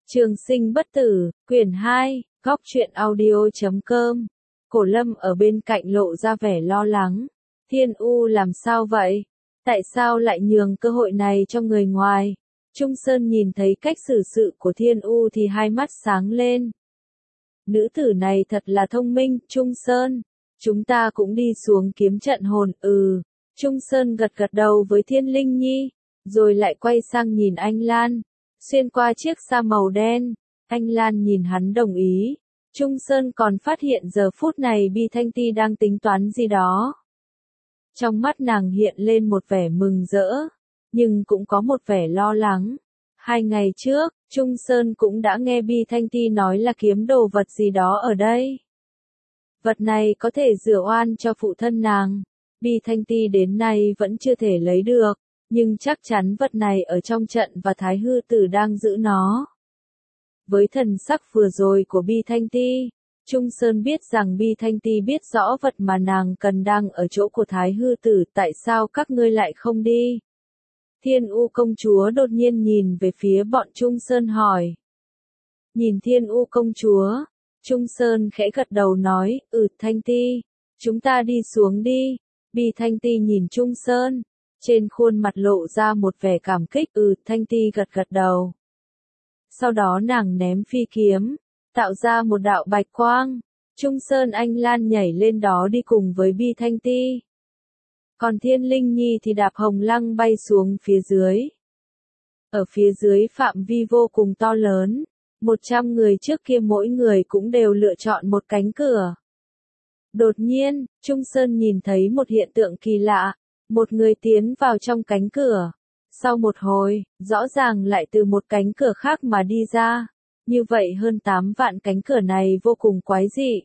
Trường sinh bất tử, quyển 2, góc truyện audio.com. Cổ Lâm ở bên cạnh lộ ra vẻ lo lắng. Thiên U làm sao vậy? Tại sao lại nhường cơ hội này cho người ngoài? Trung Sơn nhìn thấy cách xử sự của Thiên U thì hai mắt sáng lên. Nữ tử này thật là thông minh, Trung Sơn. Chúng ta cũng đi xuống kiếm trận hồn, Trung Sơn gật gật đầu với Thiên Linh Nhi, rồi lại quay sang nhìn Anh Lan. Xuyên qua chiếc sa màu đen, Anh Lan nhìn hắn đồng ý. Trung Sơn còn phát hiện giờ phút này Bi Thanh Ti đang tính toán gì đó. Trong mắt nàng hiện lên một vẻ mừng rỡ, nhưng cũng có một vẻ lo lắng. 2 ngày trước, Trung Sơn cũng đã nghe Bi Thanh Ti nói là kiếm đồ vật gì đó ở đây. Vật này có thể rửa oan cho phụ thân nàng. Bi Thanh Ti đến nay vẫn chưa thể lấy được, nhưng chắc chắn vật này ở trong trận và Thái Hư Tử đang giữ nó. Với thần sắc vừa rồi của Bi Thanh Ti, Trung Sơn biết rằng Bi Thanh Ti biết rõ vật mà nàng cần đang ở chỗ của Thái Hư Tử, tại sao các ngươi lại không đi? Thiên U công chúa đột nhiên nhìn về phía bọn Trung Sơn hỏi. Nhìn Thiên U công chúa, Trung Sơn khẽ gật đầu nói, Thanh Ti, chúng ta đi xuống đi. Bi Thanh Ti nhìn Trung Sơn, trên khuôn mặt lộ ra một vẻ cảm kích, Thanh Ti gật gật đầu. Sau đó nàng ném phi kiếm, tạo ra một đạo bạch quang. Trung Sơn Anh Lan nhảy lên đó đi cùng với Bi Thanh Ti. Còn Thiên Linh Nhi thì đạp hồng lăng bay xuống phía dưới. Ở phía dưới phạm vi vô cùng to lớn, 100 người trước kia mỗi người cũng đều lựa chọn một cánh cửa. Đột nhiên, Trung Sơn nhìn thấy một hiện tượng kỳ lạ, một người tiến vào trong cánh cửa. Sau một hồi, rõ ràng lại từ một cánh cửa khác mà đi ra. Như vậy hơn 8 vạn cánh cửa này vô cùng quái dị.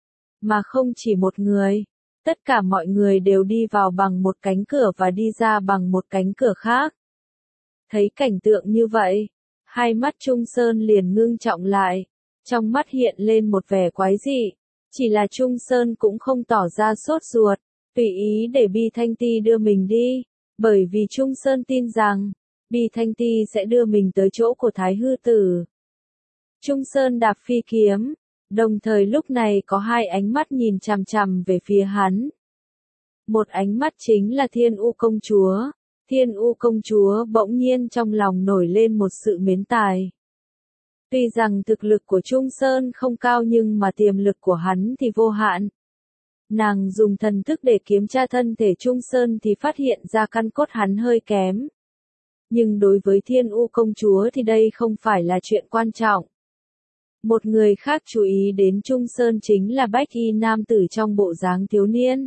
Mà không chỉ một người, tất cả mọi người đều đi vào bằng một cánh cửa và đi ra bằng một cánh cửa khác. Thấy cảnh tượng như vậy, hai mắt Trung Sơn liền ngưng trọng lại, trong mắt hiện lên một vẻ quái dị. Chỉ là Trung Sơn cũng không tỏ ra sốt ruột, tùy ý để Bi Thanh Ti đưa mình đi, bởi vì Trung Sơn tin rằng, Bi Thanh Ti sẽ đưa mình tới chỗ của Thái Hư Tử. Trung Sơn đạp phi kiếm, đồng thời lúc này có hai ánh mắt nhìn chằm chằm về phía hắn. Một ánh mắt chính là Thiên U công chúa. Thiên U công chúa bỗng nhiên trong lòng nổi lên một sự mến tài. Tuy rằng thực lực của Trung Sơn không cao nhưng mà tiềm lực của hắn thì vô hạn. Nàng dùng thần thức để kiểm tra thân thể Trung Sơn thì phát hiện ra căn cốt hắn hơi kém. Nhưng đối với Thiên U công chúa thì đây không phải là chuyện quan trọng. Một người khác chú ý đến Trung Sơn chính là Bách Y nam tử trong bộ dáng thiếu niên.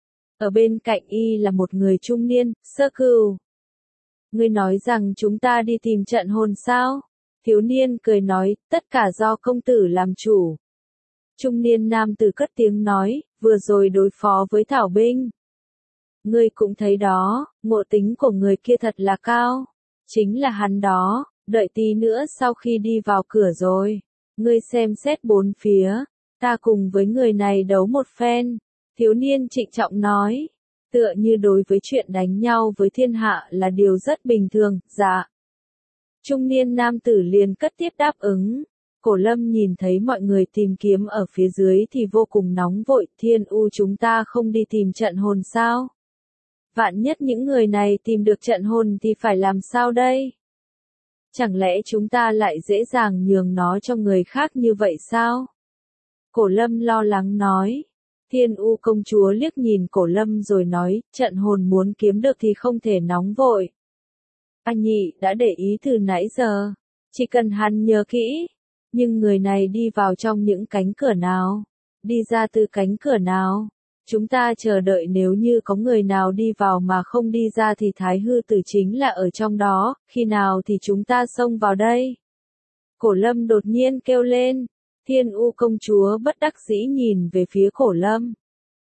Ở bên cạnh Y là một người trung niên, Sơ Cửu. Ngươi nói rằng chúng ta đi tìm trận hồn sao? Thiếu niên cười nói, tất cả do công tử làm chủ. Trung niên nam tử cất tiếng nói, vừa rồi đối phó với Thảo binh. Ngươi cũng thấy đó, ngộ tính của người kia thật là cao. Chính là hắn đó, đợi tí nữa sau khi đi vào cửa rồi. Ngươi xem xét bốn phía, ta cùng với người này đấu một phen. Thiếu niên trịnh trọng nói, tựa như đối với chuyện đánh nhau với thiên hạ là điều rất bình thường, dạ. Trung niên nam tử liền cất tiếp đáp ứng. Cổ Lâm nhìn thấy mọi người tìm kiếm ở phía dưới thì vô cùng nóng vội, Thiên U chúng ta không đi tìm trận hồn sao? Vạn nhất những người này tìm được trận hồn thì phải làm sao đây? Chẳng lẽ chúng ta lại dễ dàng nhường nó cho người khác như vậy sao? Cổ Lâm lo lắng nói. Thiên U công chúa liếc nhìn Cổ Lâm rồi nói, trận hồn muốn kiếm được thì không thể nóng vội. Anh nhị đã để ý từ nãy giờ, chỉ cần hắn nhớ kỹ. Nhưng người này đi vào trong những cánh cửa nào? Đi ra từ cánh cửa nào? Chúng ta chờ đợi nếu như có người nào đi vào mà không đi ra thì Thái Hư Tử chính là ở trong đó, khi nào thì chúng ta xông vào đây? Cổ Lâm đột nhiên kêu lên. Thiên U công chúa bất đắc dĩ nhìn về phía Cổ Lâm.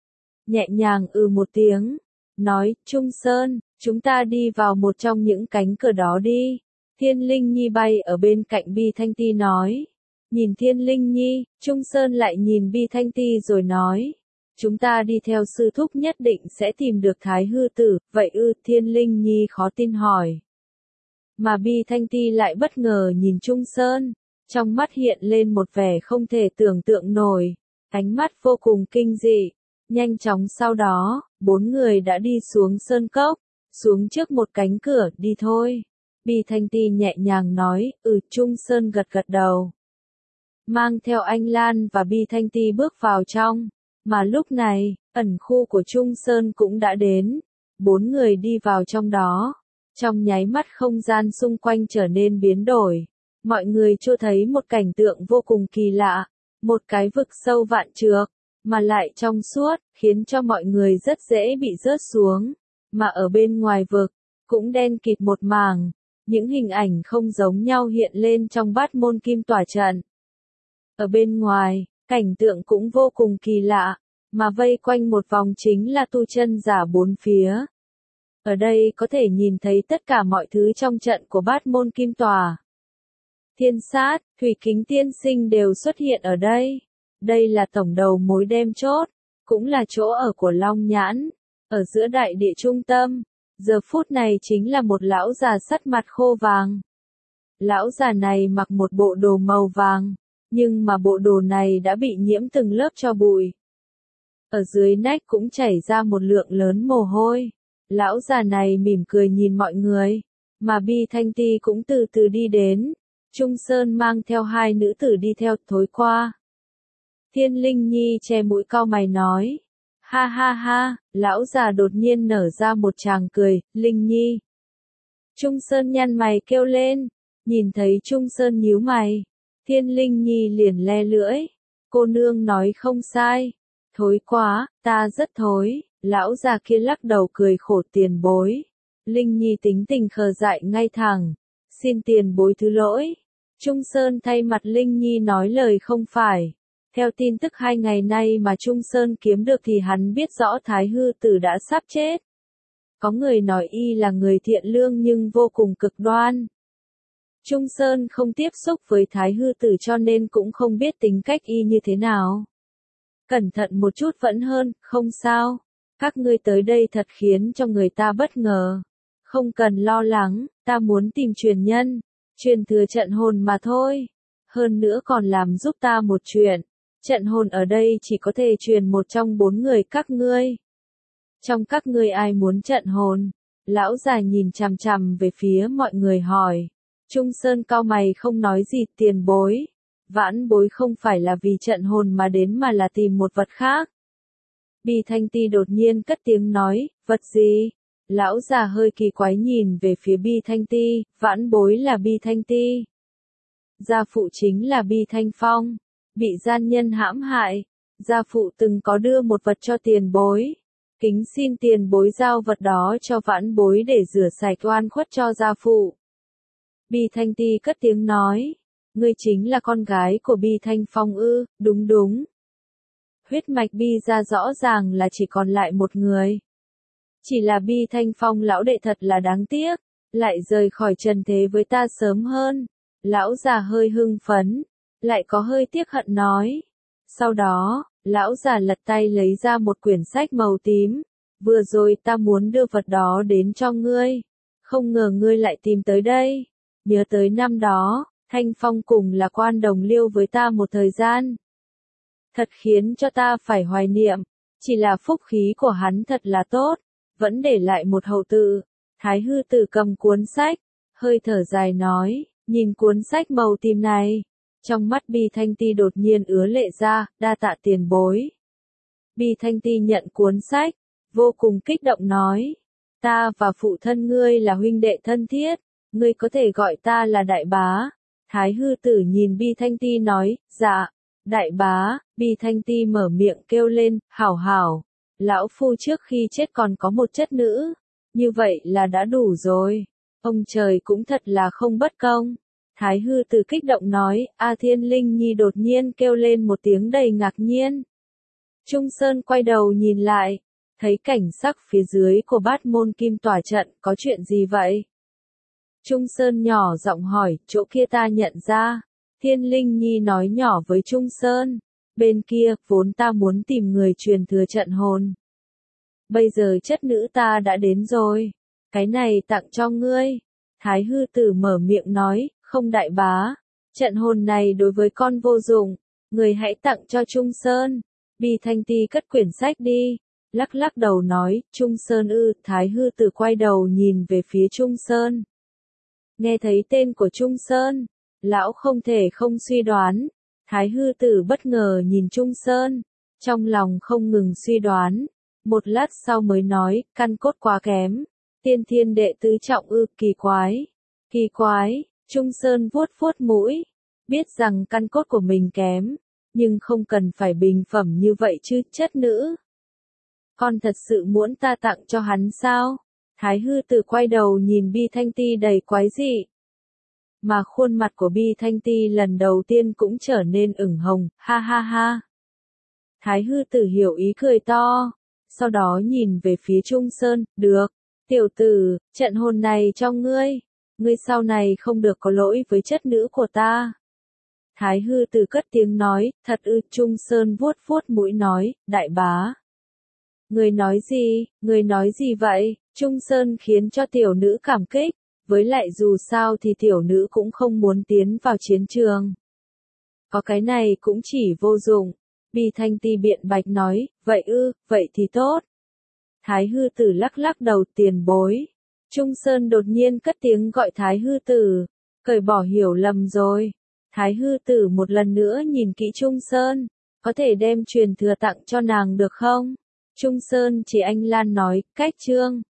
Nhẹ nhàng một tiếng, nói, Trung Sơn, chúng ta đi vào một trong những cánh cửa đó đi. Thiên Linh Nhi bay ở bên cạnh Bi Thanh Ti nói. Nhìn Thiên Linh Nhi, Trung Sơn lại nhìn Bi Thanh Ti rồi nói. Chúng ta đi theo sư thúc nhất định sẽ tìm được Thái Hư Tử, vậy Thiên Linh Nhi khó tin hỏi. Mà Bi Thanh Ti lại bất ngờ nhìn Trung Sơn. Trong mắt hiện lên một vẻ không thể tưởng tượng nổi, ánh mắt vô cùng kinh dị. Nhanh chóng sau đó, 4 người đã đi xuống sơn cốc, xuống trước một cánh cửa, đi thôi. Bì Thanh Ti nhẹ nhàng nói, Trung Sơn gật gật đầu. Mang theo anh Lan và Bì Thanh Ti bước vào trong, mà lúc này, ẩn khu của Trung Sơn cũng đã đến. 4 người đi vào trong đó, trong nháy mắt không gian xung quanh trở nên biến đổi. Mọi người cho thấy một cảnh tượng vô cùng kỳ lạ, một cái vực sâu vạn trượng, mà lại trong suốt, khiến cho mọi người rất dễ bị rớt xuống. Mà ở bên ngoài vực, cũng đen kịt một mảng, những hình ảnh không giống nhau hiện lên trong Bát Môn Kim Tỏa trận. Ở bên ngoài, cảnh tượng cũng vô cùng kỳ lạ, mà vây quanh một vòng chính là tu chân giả 4 phía. Ở đây có thể nhìn thấy tất cả mọi thứ trong trận của Bát Môn Kim Tỏa. Thiên Sát, Thủy Kính Tiên Sinh đều xuất hiện ở đây. Đây là tổng đầu mối đem chốt, cũng là chỗ ở của Long Nhãn, ở giữa đại địa trung tâm. Giờ phút này chính là một lão già sắt mặt khô vàng. Lão già này mặc một bộ đồ màu vàng, nhưng mà bộ đồ này đã bị nhiễm từng lớp tro bụi. Ở dưới nách cũng chảy ra một lượng lớn mồ hôi. Lão già này mỉm cười nhìn mọi người, mà Bì Thanh Ti cũng từ từ đi đến. Trung Sơn mang theo 2 nữ tử đi theo, thối qua. Thiên Linh Nhi che mũi cau mày nói. Ha ha ha, lão già đột nhiên nở ra một tràng cười, Linh Nhi. Trung Sơn nhăn mày kêu lên, nhìn thấy Trung Sơn nhíu mày. Thiên Linh Nhi liền le lưỡi. Cô nương nói không sai. Thối quá, ta rất thối. Lão già kia lắc đầu cười khổ, tiền bối. Linh Nhi tính tình khờ dại ngay thẳng. Xin tiền bối thứ lỗi. Trung Sơn thay mặt Linh Nhi nói lời không phải. Theo tin tức 2 ngày nay mà Trung Sơn kiếm được thì hắn biết rõ Thái Hư Tử đã sắp chết. Có người nói y là người thiện lương nhưng vô cùng cực đoan. Trung Sơn không tiếp xúc với Thái Hư Tử cho nên cũng không biết tính cách y như thế nào. Cẩn thận một chút vẫn hơn, không sao. Các ngươi tới đây thật khiến cho người ta bất ngờ. Không cần lo lắng, ta muốn tìm truyền nhân, truyền thừa trận hồn mà thôi. Hơn nữa còn làm giúp ta một chuyện. Trận hồn ở đây chỉ có thể truyền một trong 4 người các ngươi. Trong các ngươi ai muốn trận hồn? Lão già nhìn chằm chằm về phía mọi người hỏi. Trung Sơn cau mày không nói gì, tiền bối. Vãn bối không phải là vì trận hồn mà đến mà là tìm một vật khác. Bì Thanh Ti đột nhiên cất tiếng nói, vật gì? Lão già hơi kỳ quái nhìn về phía Bì Thanh Ti, vãn bối là Bì Thanh Ti. Gia phụ chính là Bì Thanh Phong, bị gian nhân hãm hại. Gia phụ từng có đưa một vật cho tiền bối. Kính xin tiền bối giao vật đó cho vãn bối để rửa sạch oan khuất cho gia phụ. Bì Thanh Ti cất tiếng nói, ngươi chính là con gái của Bì Thanh Phong ư? Đúng đúng. Huyết mạch Bì ra rõ ràng là chỉ còn lại một người. Chỉ là Bì Thanh Phong lão đệ thật là đáng tiếc, lại rời khỏi trần thế với ta sớm hơn. Lão già hơi hưng phấn, lại có hơi tiếc hận nói. Sau đó, lão già lật tay lấy ra một quyển sách màu tím. Vừa rồi ta muốn đưa vật đó đến cho ngươi. Không ngờ ngươi lại tìm tới đây. Nhớ tới năm đó, Thanh Phong cùng là quan đồng liêu với ta một thời gian. Thật khiến cho ta phải hoài niệm. Chỉ là phúc khí của hắn thật là tốt. Vẫn để lại một hậu tự. Thái Hư Tử cầm cuốn sách. Hơi thở dài nói, nhìn cuốn sách màu tím này. Trong mắt Bì Thanh Ti đột nhiên ứa lệ ra, đa tạ tiền bối. Bì Thanh Ti nhận cuốn sách, vô cùng kích động nói. Ta và phụ thân ngươi là huynh đệ thân thiết, ngươi có thể gọi ta là đại bá. Thái Hư Tử nhìn Bì Thanh Ti nói, dạ, đại bá. Bì Thanh Ti mở miệng kêu lên, hảo hảo. Lão phu trước khi chết còn có một chất nữ, như vậy là đã đủ rồi. Ông trời cũng thật là không bất công. Thái Hư Tử kích động nói, A Thiên Linh Nhi đột nhiên kêu lên một tiếng đầy ngạc nhiên. Trung Sơn quay đầu nhìn lại, thấy cảnh sắc phía dưới của Bát Môn Kim Tỏa trận, có chuyện gì vậy? Trung Sơn nhỏ giọng hỏi, chỗ kia ta nhận ra. Thiên Linh Nhi nói nhỏ với Trung Sơn, bên kia, vốn ta muốn tìm người truyền thừa trận hồn. Bây giờ chất nữ ta đã đến rồi, cái này tặng cho ngươi. Thái Hư Tử mở miệng nói, không đại bá, Trận hồn này đối với con vô dụng, người hãy tặng cho Trung Sơn. Bi Thanh Ti cất quyển sách đi, lắc lắc đầu nói, Trung Sơn ư, Thái Hư Tử quay đầu nhìn về phía Trung Sơn. Nghe thấy tên của Trung Sơn, lão không thể không suy đoán. Thái Hư Tử bất ngờ nhìn Trung Sơn, trong lòng không ngừng suy đoán. Một lát sau mới nói, căn cốt quá kém. Tiên thiên đệ tứ trọng ư, kỳ quái. Kỳ quái, Trung Sơn vuốt vuốt mũi. Biết rằng căn cốt của mình kém, nhưng không cần phải bình phẩm như vậy chứ, chất nữ. Con thật sự muốn ta tặng cho hắn sao? Thái Hư Tử quay đầu nhìn Bi Thanh Ti đầy quái dị. Mà khuôn mặt của Bi Thanh Ti lần đầu tiên cũng trở nên ửng hồng, ha ha ha. Thái Hư Tử hiểu ý cười to, sau đó nhìn về phía Trung Sơn, được, tiểu tử, trận hồn này cho ngươi sau này không được có lỗi với chất nữ của ta. Thái Hư Tử cất tiếng nói, thật ư, Trung Sơn vuốt vuốt mũi nói, đại bá. Người nói gì vậy? Trung Sơn khiến cho tiểu nữ cảm kích, với lại dù sao thì tiểu nữ cũng không muốn tiến vào chiến trường. Có cái này cũng chỉ vô dụng. Bi Thanh Ti biện bạch nói, vậy ư, vậy thì tốt. Thái Hư Tử lắc lắc đầu, tiền bối. Trung Sơn đột nhiên cất tiếng gọi Thái Hư Tử, cởi bỏ hiểu lầm rồi. Thái Hư Tử một lần nữa nhìn kỹ Trung Sơn, có thể đem truyền thừa tặng cho nàng được không? Trung Sơn chỉ anh Lan nói, cách chương.